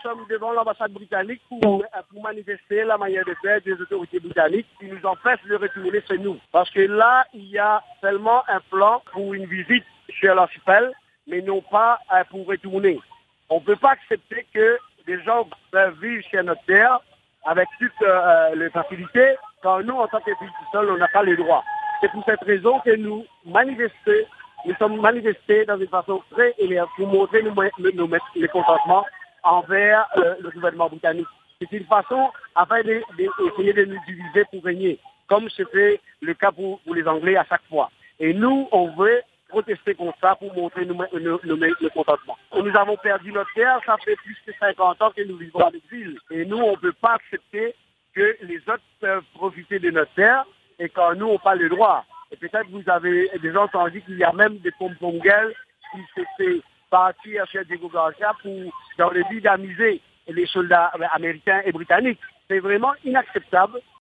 sommes devant l'ambassade britannique pour manifester la manière de faire des autorités britanniques qui nous empêchent de retourner chez nous. Parce que là, il y a seulement un plan pour une visite chez l'archipel, mais non pas pour retourner. On ne peut pas accepter que des gens peuvent vivre chez notre terre avec toutes les facilités, quand nous, en tant que pays seul, on n'a pas les droits. C'est pour cette raison que nous sommes manifestés dans une façon très énergique pour montrer nos mécontentements envers le gouvernement britannique. C'est une façon afin d'essayer de nous diviser pour régner, comme c'était le cas pour les Anglais à chaque fois. Et nous, on veut protester contre ça pour montrer nos mécontentements. Nous avons perdu notre terre, ça fait plus que 50 ans que nous vivons en exil. Et nous, on ne peut pas accepter que les autres peuvent profiter de notre terre et quand nous, on n'a pas le droit. Et peut-être vous avez déjà entendu qu'il y a même des pompongels qui s'étaient partis chez Diego Garcia dans le but d'amuser les soldats américains et britanniques. C'est vraiment inacceptable.